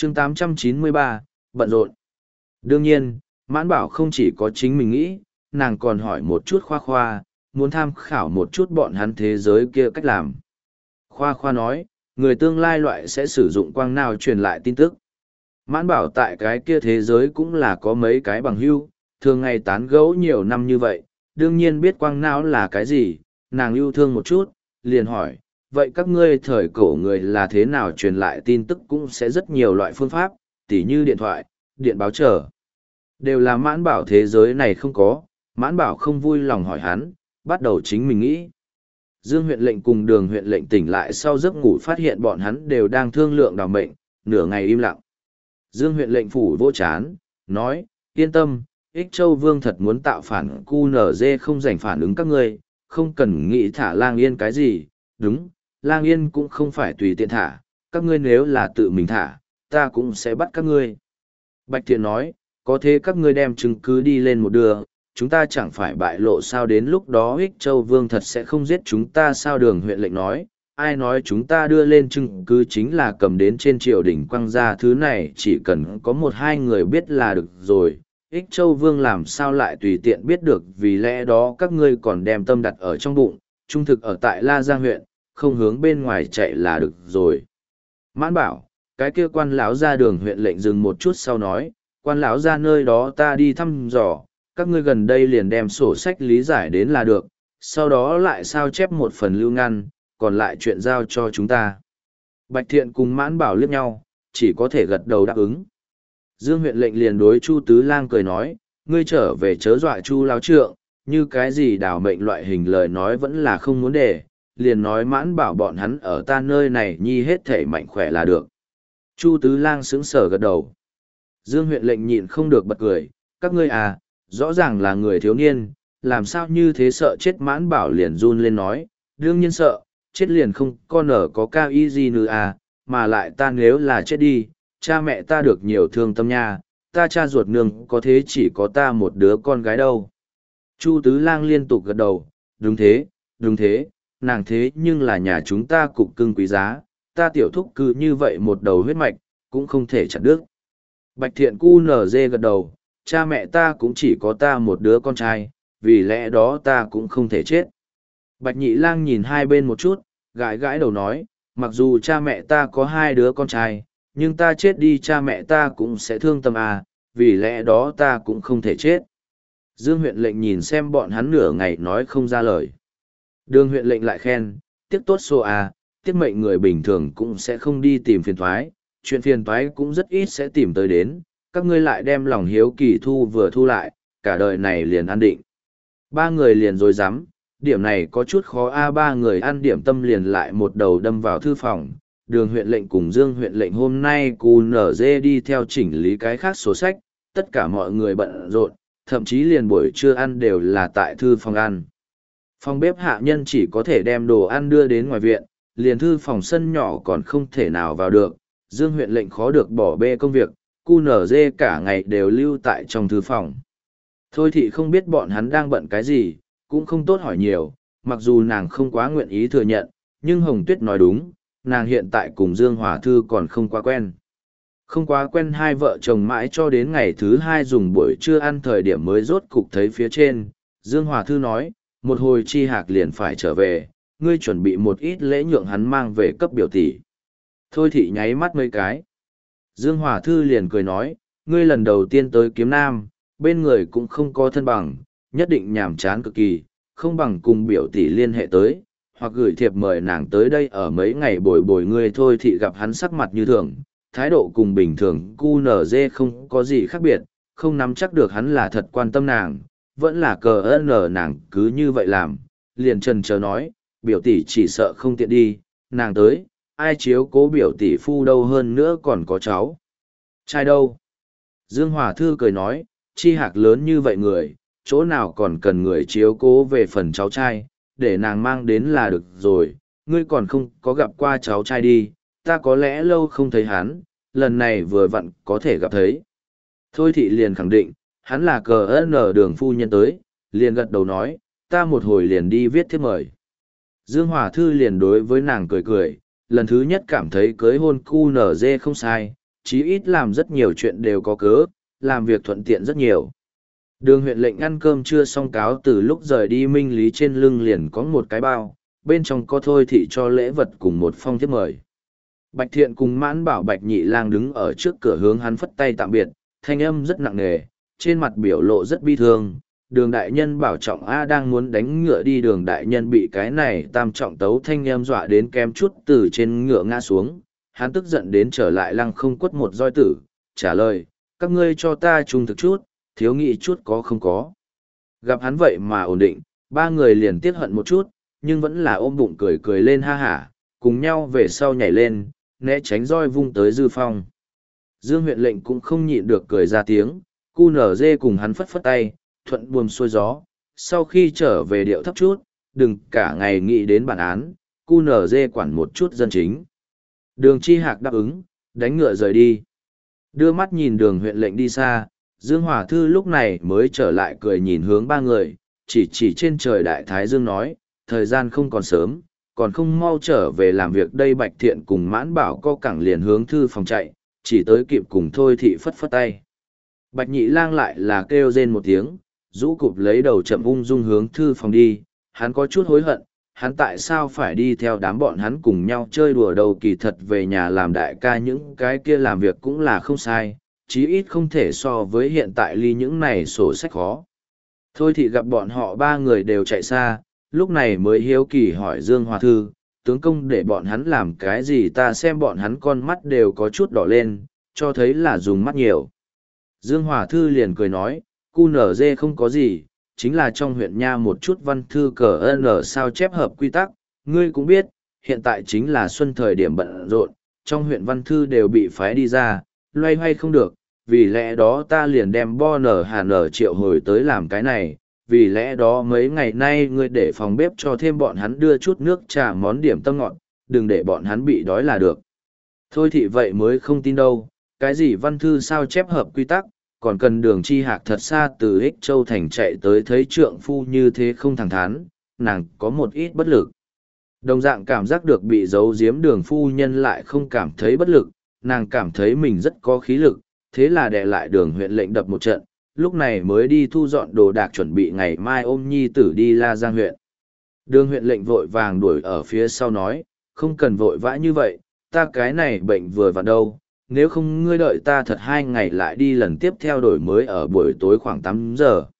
chương 893, bận rộn. Đương nhiên, Mãn Bảo không chỉ có chính mình nghĩ, nàng còn hỏi một chút Khoa Khoa, muốn tham khảo một chút bọn hắn thế giới kia cách làm. Khoa Khoa nói, người tương lai loại sẽ sử dụng quang nào truyền lại tin tức. Mãn Bảo tại cái kia thế giới cũng là có mấy cái bằng hữu, thường ngày tán gẫu nhiều năm như vậy, đương nhiên biết quang não là cái gì, nàng yêu thương một chút, liền hỏi, vậy các ngươi thời cổ người là thế nào truyền lại tin tức cũng sẽ rất nhiều loại phương pháp, tỉ như điện thoại, điện báo trở. Đều là Mãn Bảo thế giới này không có, Mãn Bảo không vui lòng hỏi hắn, bắt đầu chính mình nghĩ. Dương huyện lệnh cùng Đường huyện lệnh tỉnh lại sau giấc ngủ phát hiện bọn hắn đều đang thương lượng đào mệnh, nửa ngày im lặng. Dương huyện lệnh phủ vỗ chán, nói, yên tâm, Ích Châu Vương thật muốn tạo phản QNZ không rảnh phản ứng các ngươi, không cần nghĩ thả Lang Yên cái gì, đúng, Lang Yên cũng không phải tùy tiện thả, các ngươi nếu là tự mình thả, ta cũng sẽ bắt các ngươi. Bạch Thiện nói, có thế các ngươi đem chứng cứ đi lên một đường, chúng ta chẳng phải bại lộ sao đến lúc đó Ích Châu Vương thật sẽ không giết chúng ta sao Đường huyện lệnh nói, ai nói chúng ta đưa lên chứng cứ chính là cầm đến trên triều đình quăng ra thứ này chỉ cần có một hai người biết là được rồi. Ích Châu Vương làm sao lại tùy tiện biết được vì lẽ đó các ngươi còn đem tâm đặt ở trong bụng, trung thực ở tại La Giang huyện, không hướng bên ngoài chạy là được rồi. Mãn Bảo, cái kia quan lão ra Đường huyện lệnh dừng một chút sau nói, quan lão ra nơi đó ta đi thăm dò, các ngươi gần đây liền đem sổ sách lý giải đến là được, sau đó lại sao chép một phần lưu ngăn, còn lại chuyện giao cho chúng ta. Bạch Thiện cùng Mãn Bảo liếc nhau, chỉ có thể gật đầu đáp ứng. Dương huyện lệnh liền đối Chu Tứ Lang cười nói, ngươi trở về chớ dọa Chu lão trượng, như cái gì đảo mệnh loại hình lời nói vẫn là không muốn để, liền nói Mãn Bảo bọn hắn ở ta nơi này nhi hết thể mạnh khỏe là được. Chu Tứ Lang sững sờ gật đầu. Dương huyện lệnh nhịn không được bật cười, các ngươi à, rõ ràng là người thiếu niên, làm sao như thế sợ chết Mãn Bảo liền run lên nói, đương nhiên sợ, chết liền không con ở có cao y gì nữa à, mà lại ta nếu là chết đi, cha mẹ ta được nhiều thương tâm nha, ta cha ruột nương có thế chỉ có ta một đứa con gái đâu. Chu Tứ Lang liên tục gật đầu, đúng thế, nàng thế nhưng là nhà chúng ta cục cưng quý giá, ta tiểu thúc cứ như vậy một đầu huyết mạch, cũng không thể chặt đứt. Bạch Thiện cu nở dê gật đầu, cha mẹ ta cũng chỉ có ta một đứa con trai, vì lẽ đó ta cũng không thể chết. Bạch Nhị Lang nhìn hai bên một chút, gãi gãi đầu nói, mặc dù cha mẹ ta có hai đứa con trai, nhưng ta chết đi cha mẹ ta cũng sẽ thương tâm à, vì lẽ đó ta cũng không thể chết. Dương huyện lệnh nhìn xem bọn hắn nửa ngày nói không ra lời. Đường huyện lệnh lại khen, tiếc tốt xô à, tiếc mệnh người bình thường cũng sẽ không đi tìm phiền thoái, chuyện phiền toái cũng rất ít sẽ tìm tới đến, các ngươi lại đem lòng hiếu kỳ vừa thu lại, cả đời này liền an định. Ba người liền dối rắm điểm này có chút khó ba người ăn điểm tâm liền lại một đầu đâm vào thư phòng. Đường huyện lệnh cùng Dương huyện lệnh hôm nay QNZ đi theo chỉnh lý cái khác sổ sách, tất cả mọi người bận rộn, thậm chí liền buổi trưa ăn đều là tại thư phòng ăn. Phòng bếp hạ nhân chỉ có thể đem đồ ăn đưa đến ngoài viện, liền thư phòng sân nhỏ còn không thể nào vào được. Dương huyện lệnh khó được bỏ bê công việc, QNZ cả ngày đều lưu tại trong thư phòng. Thôi thì không biết bọn hắn đang bận cái gì, cũng không tốt hỏi nhiều, mặc dù nàng không quá nguyện ý thừa nhận, nhưng Hồng Tuyết nói đúng, nàng hiện tại cùng Dương Hòa Thư còn không quá quen. Không quá quen hai vợ chồng mãi cho đến ngày thứ hai dùng buổi trưa ăn thời điểm mới rốt cục thấy phía trên. Dương Hòa Thư nói, một hồi Chi Hạc liền phải trở về, ngươi chuẩn bị một ít lễ nhượng hắn mang về cấp biểu tỷ. Thôi thị nháy mắt mấy cái. Dương Hòa Thư liền cười nói, ngươi lần đầu tiên tới Kiếm Nam, bên người cũng không có thân bằng, nhất định nhàm chán cực kỳ, không bằng cùng biểu tỷ liên hệ tới, hoặc gửi thiệp mời nàng tới đây ở mấy ngày bồi bồi ngươi. Thôi thị gặp hắn sắc mặt như thường, thái độ cùng bình thường QNZ không có gì khác biệt, không nắm chắc được hắn là thật quan tâm nàng, vẫn là cờ nàng cứ như vậy làm, liền trần chờ nói, biểu tỷ chỉ sợ không tiện đi, nàng tới, ai chiếu cố biểu tỷ phu đâu hơn nữa còn có cháu. Trai đâu? Dương Hòa Thư cười nói, Chi Hạc lớn như vậy người, chỗ nào còn cần người chiếu cố về phần cháu trai, để nàng mang đến là được rồi, ngươi còn không có gặp qua cháu trai đi, ta có lẽ lâu không thấy hắn, lần này vừa vặn có thể gặp thấy. Thôi thị liền khẳng định, hắn là cờ Đường phu nhân tới, liền gật đầu nói, ta một hồi liền đi viết thiếp mời. Dương Hòa Thư liền đối với nàng cười cười, lần thứ nhất cảm thấy cưới hôn QNZ không sai, chí ít làm rất nhiều chuyện đều có cớ, làm việc thuận tiện rất nhiều. Đường huyện lệnh ăn cơm trưa xong cáo từ lúc rời đi minh lý trên lưng liền có một cái bao, bên trong có thôi thị cho lễ vật cùng một phong thiếp mời. Bạch Thiện cùng Mãn Bảo Bạch Nhị Lang đứng ở trước cửa hướng hắn phất tay tạm biệt, thanh âm rất nặng nề, trên mặt biểu lộ rất bi thương. Đường đại nhân bảo trọng A đang muốn đánh ngựa đi, đường đại nhân bị cái này tam trọng tấu thanh âm dọa đến kém chút từ trên ngựa ngã xuống. Hắn tức giận đến trở lại Lăng Không quất một roi tử, trả lời, các ngươi cho ta trung thực chút, thiếu nghĩ chút có không có. Gặp hắn vậy mà ổn định, ba người liền tiếc hận một chút, nhưng vẫn là ôm bụng cười cười lên ha hả, cùng nhau về sau nhảy lên, né tránh roi vung tới Dư Phong. Dương huyện lệnh cũng không nhịn được cười ra tiếng, cu nở dê cùng hắn phất phất tay, thuận buồm xuôi gió. Sau khi trở về điệu thấp chút, đừng cả ngày nghĩ đến bản án, cu nở dê quản một chút dân chính. Đường Chi Hạc đáp ứng, đánh ngựa rời đi. Đưa mắt nhìn đường huyện lệnh đi xa, Dương Hòa Thư lúc này mới trở lại cười nhìn hướng ba người, chỉ trên trời đại thái dương nói, thời gian không còn sớm, còn không mau trở về làm việc đây. Bạch Thiện cùng Mãn Bảo co cẳng liền hướng thư phòng chạy, chỉ tới kịp cùng thôi thị phất phất tay. Bạch Nhị Lang lại là kêu rên một tiếng, rũ cụp lấy đầu chậm ung dung hướng thư phòng đi, hắn có chút hối hận, hắn tại sao phải đi theo đám bọn hắn cùng nhau chơi đùa đầu, kỳ thật về nhà làm đại ca những cái kia làm việc cũng là không sai, chí ít không thể so với hiện tại ly những này sổ sách khó. Thôi thì gặp bọn họ ba người đều chạy xa, lúc này mới hiếu kỳ hỏi Dương Hòa Thư, tướng công để bọn hắn làm cái gì, ta xem bọn hắn con mắt đều có chút đỏ lên, cho thấy là dùng mắt nhiều. Dương Hòa Thư liền cười nói, cu nở dê không có gì, chính là trong huyện nha một chút văn thư cờ n sao chép hợp quy tắc, ngươi cũng biết, hiện tại chính là xuân thời điểm bận rộn, trong huyện văn thư đều bị phái đi ra, loay hoay không được, vì lẽ đó ta liền đem bo nở hà nở triệu hồi tới làm cái này, vì lẽ đó mấy ngày nay ngươi để phòng bếp cho thêm bọn hắn đưa chút nước trà món điểm tâm ngọt, đừng để bọn hắn bị đói là được. Thôi thì vậy mới không tin đâu, cái gì văn thư sao chép hợp quy tắc, còn cần Đường Chi Hạc thật xa từ Ích Châu Thành chạy tới thấy trượng phu như thế không thẳng thắn, nàng có một ít bất lực. Đồng dạng cảm giác được bị giấu giếm Đường phu nhân lại không cảm thấy bất lực, nàng cảm thấy mình rất có khí lực, thế là đè lại Đường huyện lệnh đập một trận, lúc này mới đi thu dọn đồ đạc chuẩn bị ngày mai ôm nhi tử đi La Giang huyện. Đường huyện lệnh vội vàng đuổi ở phía sau nói, không cần vội vã như vậy, ta cái này bệnh vừa vặn đâu, nếu không ngươi đợi ta thật 2 ngày lại đi lần tiếp theo đổi mới ở buổi tối khoảng 8 giờ,